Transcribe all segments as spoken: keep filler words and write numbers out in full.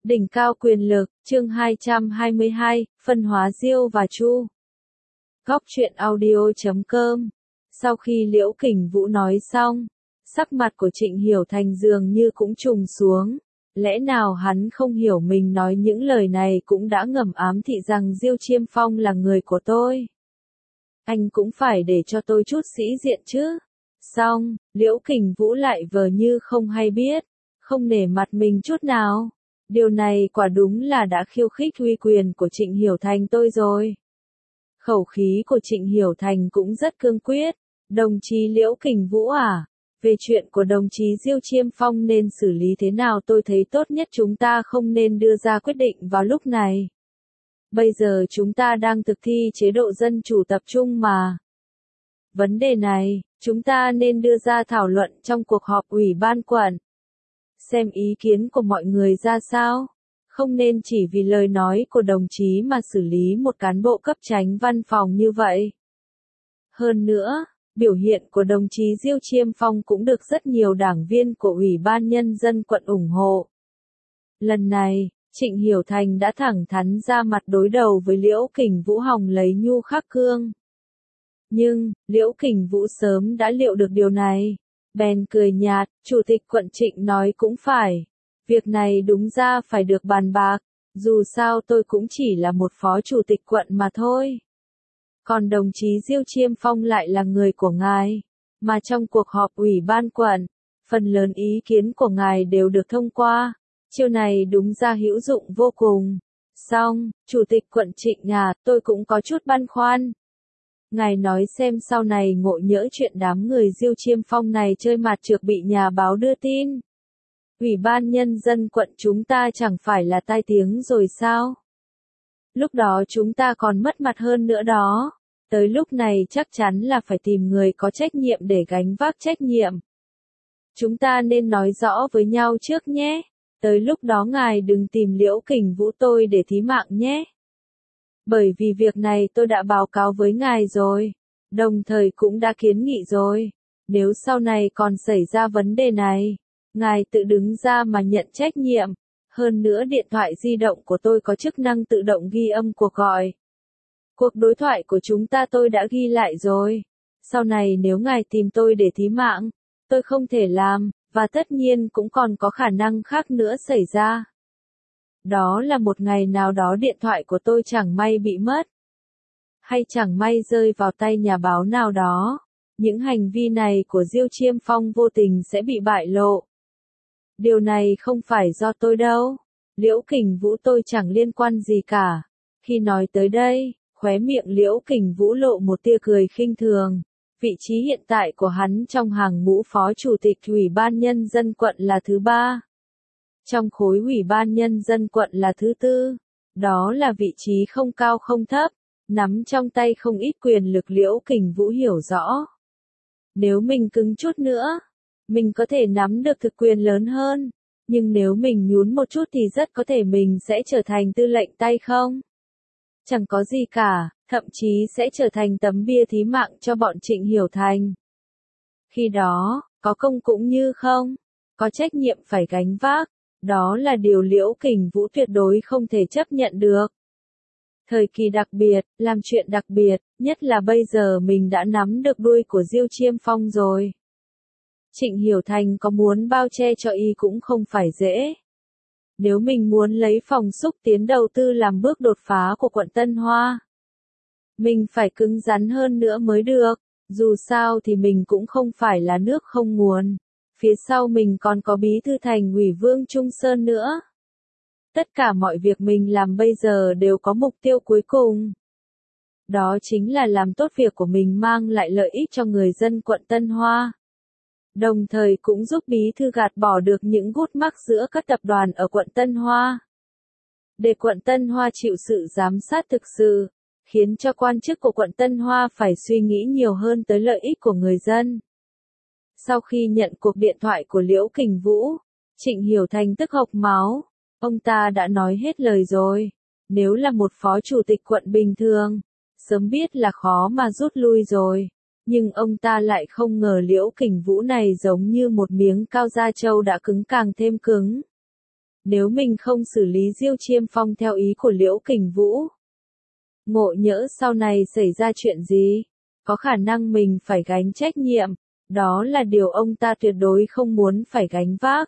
Đỉnh cao quyền lực, chương hai trăm hai mươi hai, phân hóa Diêu và Chu. Góc truyện audio chấm com. Sau khi Liễu Kình Vũ nói xong, sắc mặt của Trịnh Hiểu Thành dường như cũng trùng xuống. Lẽ nào hắn không hiểu mình nói những lời này cũng đã ngầm ám thị rằng Diêu Chiêm Phong là người của tôi. Anh cũng phải để cho tôi chút sĩ diện chứ. Xong, Liễu Kình Vũ lại vờ như không hay biết, không nể mặt mình chút nào. Điều này quả đúng là đã khiêu khích uy quyền của Trịnh Hiểu Thành tôi rồi. Khẩu khí của Trịnh Hiểu Thành cũng rất cương quyết. Đồng chí Liễu Kình Vũ à, về chuyện của đồng chí Diêu Chiêm Phong nên xử lý thế nào tôi thấy tốt nhất chúng ta không nên đưa ra quyết định vào lúc này. Bây giờ chúng ta đang thực thi chế độ dân chủ tập trung mà. Vấn đề này, chúng ta nên đưa ra thảo luận trong cuộc họp ủy ban quận. Xem ý kiến của mọi người ra sao. Không nên chỉ vì lời nói của đồng chí mà xử lý một cán bộ cấp chánh văn phòng như vậy. Hơn nữa, biểu hiện của đồng chí Diêu Chiêm Phong cũng được rất nhiều đảng viên của Ủy ban Nhân dân quận ủng hộ. Lần này, Trịnh Hiểu Thành đã thẳng thắn ra mặt đối đầu với Liễu Kình Vũ hòng lấy nhu khắc cương. Nhưng, Liễu Kình Vũ sớm đã liệu được điều này. Bèn cười nhạt, Chủ tịch quận Trịnh nói cũng phải. Việc này đúng ra phải được bàn bạc, dù sao tôi cũng chỉ là một phó chủ tịch quận mà thôi. Còn đồng chí Diêu Chiêm Phong lại là người của ngài, mà trong cuộc họp ủy ban quận, phần lớn ý kiến của ngài đều được thông qua. Chiêu này đúng ra hữu dụng vô cùng. Xong, Chủ tịch quận Trịnh à, tôi cũng có chút băn khoăn. Ngài nói xem sau này ngộ nhỡ chuyện đám người Diêu Chiêm Phong này chơi mặt trược bị nhà báo đưa tin. Ủy ban Nhân dân quận chúng ta chẳng phải là tai tiếng rồi sao? Lúc đó chúng ta còn mất mặt hơn nữa đó. Tới lúc này chắc chắn là phải tìm người có trách nhiệm để gánh vác trách nhiệm. Chúng ta nên nói rõ với nhau trước nhé. Tới lúc đó ngài đừng tìm Liễu Kình Vũ tôi để thí mạng nhé. Bởi vì việc này tôi đã báo cáo với ngài rồi, đồng thời cũng đã kiến nghị rồi. Nếu sau này còn xảy ra vấn đề này, ngài tự đứng ra mà nhận trách nhiệm. Hơn nữa điện thoại di động của tôi có chức năng tự động ghi âm cuộc gọi. Cuộc đối thoại của chúng ta tôi đã ghi lại rồi. Sau này nếu ngài tìm tôi để thí mạng, tôi không thể làm, và tất nhiên cũng còn có khả năng khác nữa xảy ra. Đó là một ngày nào đó điện thoại của tôi chẳng may bị mất. Hay chẳng may rơi vào tay nhà báo nào đó. Những hành vi này của Diêu Chiêm Phong vô tình sẽ bị bại lộ. Điều này không phải do tôi đâu. Liễu Kình Vũ tôi chẳng liên quan gì cả. Khi nói tới đây, khóe miệng Liễu Kình Vũ lộ một tia cười khinh thường. Vị trí hiện tại của hắn trong hàng ngũ phó chủ tịch Ủy ban Nhân dân quận là thứ ba. Trong khối Ủy ban Nhân dân quận là thứ tư. Đó là vị trí không cao không thấp, nắm trong tay không ít quyền lực. Liễu Kình Vũ hiểu rõ. Nếu mình cứng chút nữa, mình có thể nắm được thực quyền lớn hơn. Nhưng nếu mình nhún một chút thì rất có thể mình sẽ trở thành tư lệnh tay không. Chẳng có gì cả, thậm chí sẽ trở thành tấm bia thí mạng cho bọn Trịnh Hiểu Thành. Khi đó, có công cũng như không, có trách nhiệm phải gánh vác. Đó là điều Liễu Kình Vũ tuyệt đối không thể chấp nhận được. Thời kỳ đặc biệt, làm chuyện đặc biệt, nhất là bây giờ mình đã nắm được đuôi của Diêu Chiêm Phong rồi. Trịnh Hiểu Thành có muốn bao che cho y cũng không phải dễ. Nếu mình muốn lấy phòng xúc tiến đầu tư làm bước đột phá của quận Tân Hoa, mình phải cứng rắn hơn nữa mới được. Dù sao thì mình cũng không phải là nước không nguồn. Phía sau mình còn có bí thư thành ủy Vương Trung Sơn nữa. Tất cả mọi việc mình làm bây giờ đều có mục tiêu cuối cùng. Đó chính là làm tốt việc của mình mang lại lợi ích cho người dân quận Tân Hoa. Đồng thời cũng giúp bí thư gạt bỏ được những gút mắc giữa các tập đoàn ở quận Tân Hoa. Để quận Tân Hoa chịu sự giám sát thực sự, khiến cho quan chức của quận Tân Hoa phải suy nghĩ nhiều hơn tới lợi ích của người dân. Sau khi nhận cuộc điện thoại của Liễu Kình Vũ, Trịnh Hiểu Thành tức hộc máu. Ông ta đã nói hết lời rồi. Nếu là một phó chủ tịch quận bình thường, sớm biết là khó mà rút lui rồi. Nhưng ông ta lại không ngờ Liễu Kình Vũ này giống như một miếng cao da trâu đã cứng càng thêm cứng. nếu mình không xử lý Diêu Chiêm Phong theo ý của Liễu Kình Vũ. Ngộ nhỡ sau này xảy ra chuyện gì, có khả năng mình phải gánh trách nhiệm, đó là điều ông ta tuyệt đối không muốn phải gánh vác.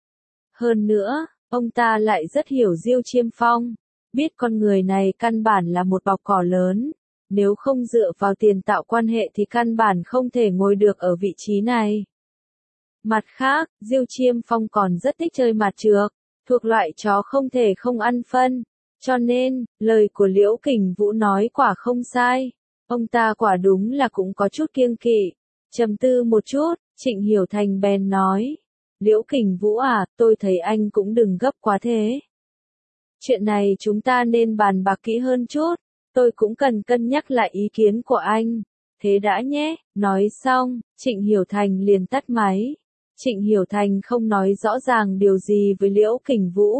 Hơn nữa, ông ta lại rất hiểu Diêu Chiêm Phong, biết con người này căn bản là một bọc cỏ lớn, nếu không dựa vào tiền tạo quan hệ thì căn bản không thể ngồi được ở vị trí này. Mặt khác, Diêu Chiêm Phong còn rất thích chơi mặt trược, thuộc loại chó không thể không ăn phân, cho nên, lời của Liễu Kình Vũ nói quả không sai, ông ta quả đúng là cũng có chút kiêng kỵ. Trầm tư một chút, Trịnh Hiểu Thành bèn nói, Liễu Kình Vũ à, tôi thấy anh cũng đừng gấp quá thế. Chuyện này chúng ta nên bàn bạc kỹ hơn chút, tôi cũng cần cân nhắc lại ý kiến của anh. Thế đã nhé, nói xong, Trịnh Hiểu Thành liền tắt máy. Trịnh Hiểu Thành không nói rõ ràng điều gì với Liễu Kình Vũ.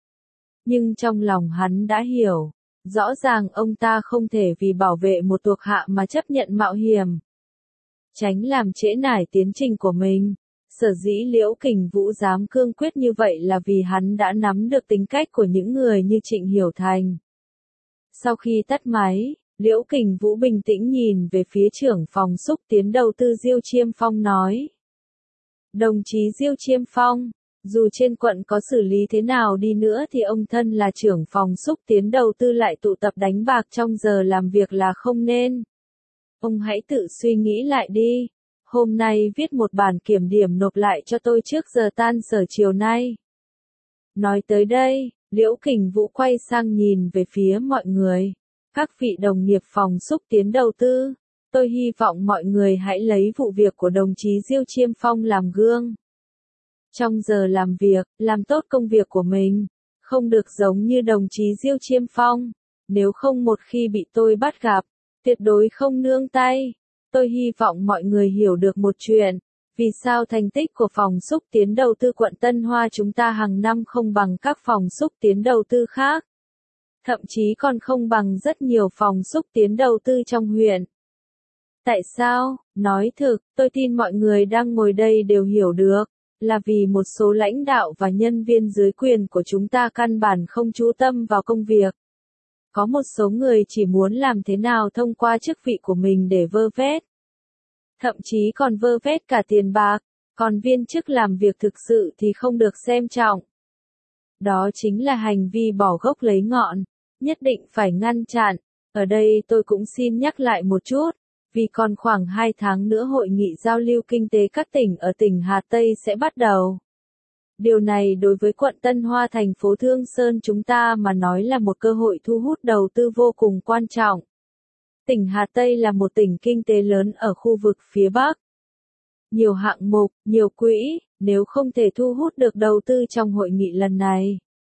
Nhưng trong lòng hắn đã hiểu, rõ ràng ông ta không thể vì bảo vệ một thuộc hạ mà chấp nhận mạo hiểm. Tránh làm trễ nải tiến trình của mình. Sở dĩ Liễu Kình Vũ dám cương quyết như vậy là vì hắn đã nắm được tính cách của những người như Trịnh Hiểu Thành. Sau khi tắt máy, Liễu Kình Vũ bình tĩnh nhìn về phía trưởng phòng xúc tiến đầu tư Diêu Chiêm Phong nói. Đồng chí Diêu Chiêm Phong, dù trên quận có xử lý thế nào đi nữa thì ông thân là trưởng phòng xúc tiến đầu tư lại tụ tập đánh bạc trong giờ làm việc là không nên. Ông hãy tự suy nghĩ lại đi. Hôm nay viết một bản kiểm điểm nộp lại cho tôi trước giờ tan sở chiều nay. Nói tới đây, Liễu Kình Vũ quay sang nhìn về phía mọi người. Các vị đồng nghiệp phòng xúc tiến đầu tư, tôi hy vọng mọi người hãy lấy vụ việc của đồng chí Diêu Chiêm Phong làm gương. Trong giờ làm việc, làm tốt công việc của mình, không được giống như đồng chí Diêu Chiêm Phong. Nếu không một khi bị tôi bắt gặp, tuyệt đối không nương tay. Tôi hy vọng mọi người hiểu được một chuyện, vì sao thành tích của phòng xúc tiến đầu tư quận Tân Hoa chúng ta hàng năm không bằng các phòng xúc tiến đầu tư khác. Thậm chí còn không bằng rất nhiều phòng xúc tiến đầu tư trong huyện. Tại sao? Nói thực, tôi tin mọi người đang ngồi đây đều hiểu được, là vì một số lãnh đạo và nhân viên dưới quyền của chúng ta căn bản không chú tâm vào công việc. Có một số người chỉ muốn làm thế nào thông qua chức vị của mình để vơ vét. Thậm chí còn vơ vét cả tiền bạc, còn viên chức làm việc thực sự thì không được xem trọng. Đó chính là hành vi bỏ gốc lấy ngọn, nhất định phải ngăn chặn. Ở đây tôi cũng xin nhắc lại một chút, vì còn khoảng hai tháng nữa hội nghị giao lưu kinh tế các tỉnh ở tỉnh Hà Tây sẽ bắt đầu. Điều này đối với quận Tân Hoa thành phố Thương Sơn chúng ta mà nói là một cơ hội thu hút đầu tư vô cùng quan trọng. Tỉnh Hà Tây là một tỉnh kinh tế lớn ở khu vực phía Bắc. Nhiều hạng mục, nhiều quỹ, nếu không thể thu hút được đầu tư trong hội nghị lần này,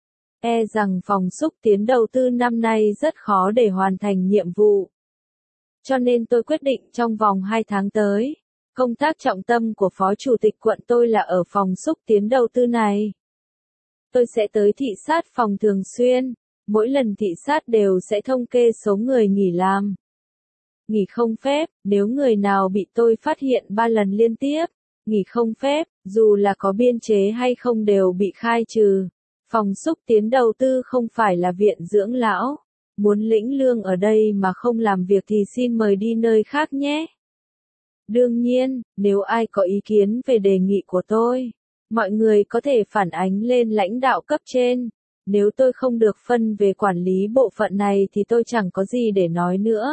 e rằng phòng xúc tiến đầu tư năm nay rất khó để hoàn thành nhiệm vụ. Cho nên tôi quyết định trong vòng hai tháng tới, công tác trọng tâm của Phó Chủ tịch quận tôi là ở phòng xúc tiến đầu tư này. Tôi sẽ tới thị sát phòng thường xuyên, mỗi lần thị sát đều sẽ thông kê số người nghỉ làm. Nghỉ không phép, nếu người nào bị tôi phát hiện ba lần liên tiếp, nghỉ không phép, dù là có biên chế hay không đều bị khai trừ. Phòng xúc tiến đầu tư không phải là viện dưỡng lão. Muốn lĩnh lương ở đây mà không làm việc thì xin mời đi nơi khác nhé. Đương nhiên, nếu ai có ý kiến về đề nghị của tôi, mọi người có thể phản ánh lên lãnh đạo cấp trên. Nếu tôi không được phân về quản lý bộ phận này thì tôi chẳng có gì để nói nữa.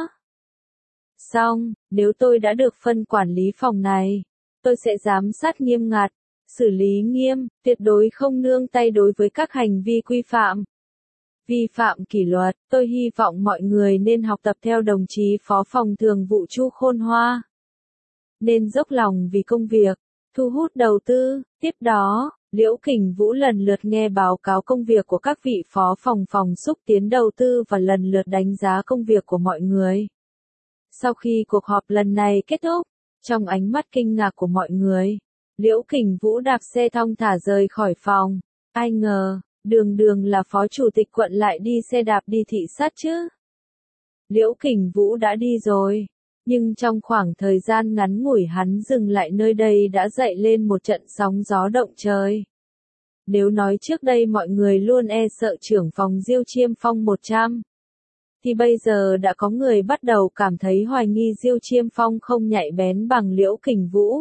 Xong, nếu tôi đã được phân quản lý phòng này, tôi sẽ giám sát nghiêm ngặt, xử lý nghiêm, tuyệt đối không nương tay đối với các hành vi quy phạm. Vi phạm kỷ luật, tôi hy vọng mọi người nên học tập theo đồng chí Phó Phòng Thường vụ Chu Khôn Hoa. Nên dốc lòng vì công việc, thu hút đầu tư. Tiếp đó, Liễu Kình Vũ lần lượt nghe báo cáo công việc của các vị phó phòng phòng xúc tiến đầu tư và lần lượt đánh giá công việc của mọi người. Sau khi cuộc họp lần này kết thúc, trong ánh mắt kinh ngạc của mọi người, Liễu Kình Vũ đạp xe thong thả rời khỏi phòng. Ai ngờ, đường đường là phó chủ tịch quận lại đi xe đạp đi thị sát chứ. Liễu Kình Vũ đã đi rồi, nhưng trong khoảng thời gian ngắn ngủi hắn dừng lại nơi đây đã dậy lên một trận sóng gió động trời. Nếu nói trước đây mọi người luôn e sợ trưởng phòng Diêu Chiêm Phong một trăm, thì bây giờ đã có người bắt đầu cảm thấy hoài nghi Diêu Chiêm Phong không nhạy bén bằng Liễu Kình Vũ.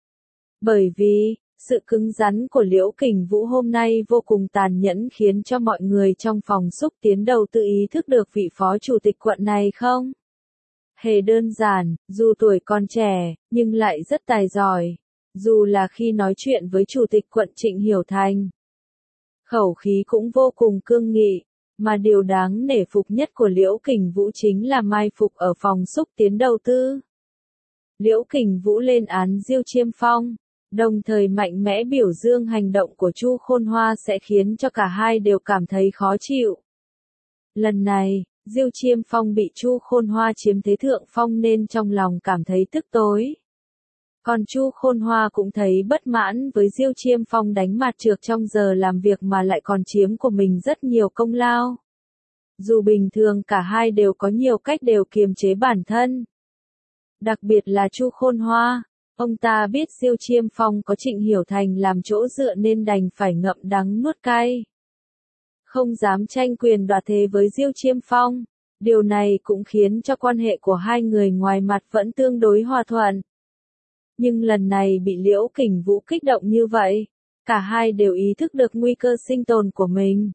Bởi vì, sự cứng rắn của Liễu Kình Vũ hôm nay vô cùng tàn nhẫn khiến cho mọi người trong phòng xúc tiến đầu tự ý thức được vị phó chủ tịch quận này không? Hề đơn giản, dù tuổi còn trẻ, nhưng lại rất tài giỏi. Dù là khi nói chuyện với chủ tịch quận Trịnh Hiểu Thành, khẩu khí cũng vô cùng cương nghị, mà điều đáng nể phục nhất của Liễu Kình Vũ chính là mai phục ở phòng xúc tiến đầu tư. Liễu Kình Vũ lên án Diêu Chiêm Phong, đồng thời mạnh mẽ biểu dương hành động của Chu Khôn Hoa sẽ khiến cho cả hai đều cảm thấy khó chịu. Lần này, Diêu Chiêm Phong bị Chu Khôn Hoa chiếm thế thượng phong nên trong lòng cảm thấy tức tối. Còn Chu Khôn Hoa cũng thấy bất mãn với Diêu Chiêm Phong đánh mặt trược trong giờ làm việc mà lại còn chiếm của mình rất nhiều công lao. Dù bình thường cả hai đều có nhiều cách đều kiềm chế bản thân. Đặc biệt là Chu Khôn Hoa, ông ta biết Diêu Chiêm Phong có Trịnh Hiểu Thành làm chỗ dựa nên đành phải ngậm đắng nuốt cay. Không dám tranh quyền đoạt thế với Diêu Chiêm Phong, điều này cũng khiến cho quan hệ của hai người ngoài mặt vẫn tương đối hòa thuận. Nhưng lần này bị Liễu Kình Vũ kích động như vậy, cả hai đều ý thức được nguy cơ sinh tồn của mình.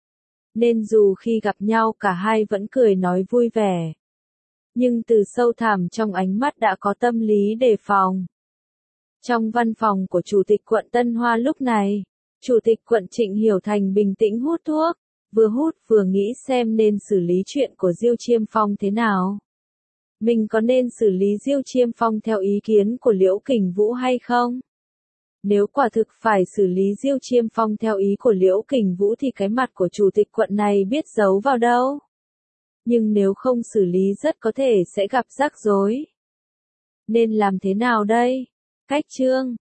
Nên dù khi gặp nhau cả hai vẫn cười nói vui vẻ. Nhưng từ sâu thẳm trong ánh mắt đã có tâm lý đề phòng. Trong văn phòng của Chủ tịch quận Tân Hoa lúc này, Chủ tịch quận Trịnh Hiểu Thành bình tĩnh hút thuốc, vừa hút vừa nghĩ xem nên xử lý chuyện của Diêu Chiêm Phong thế nào. Mình có nên xử lý Diêu Chiêm Phong theo ý kiến của Liễu Kình Vũ hay không? Nếu quả thực phải xử lý Diêu Chiêm Phong theo ý của Liễu Kình Vũ thì cái mặt của chủ tịch quận này biết giấu vào đâu. Nhưng nếu không xử lý rất có thể sẽ gặp rắc rối. Nên làm thế nào đây? Cách chương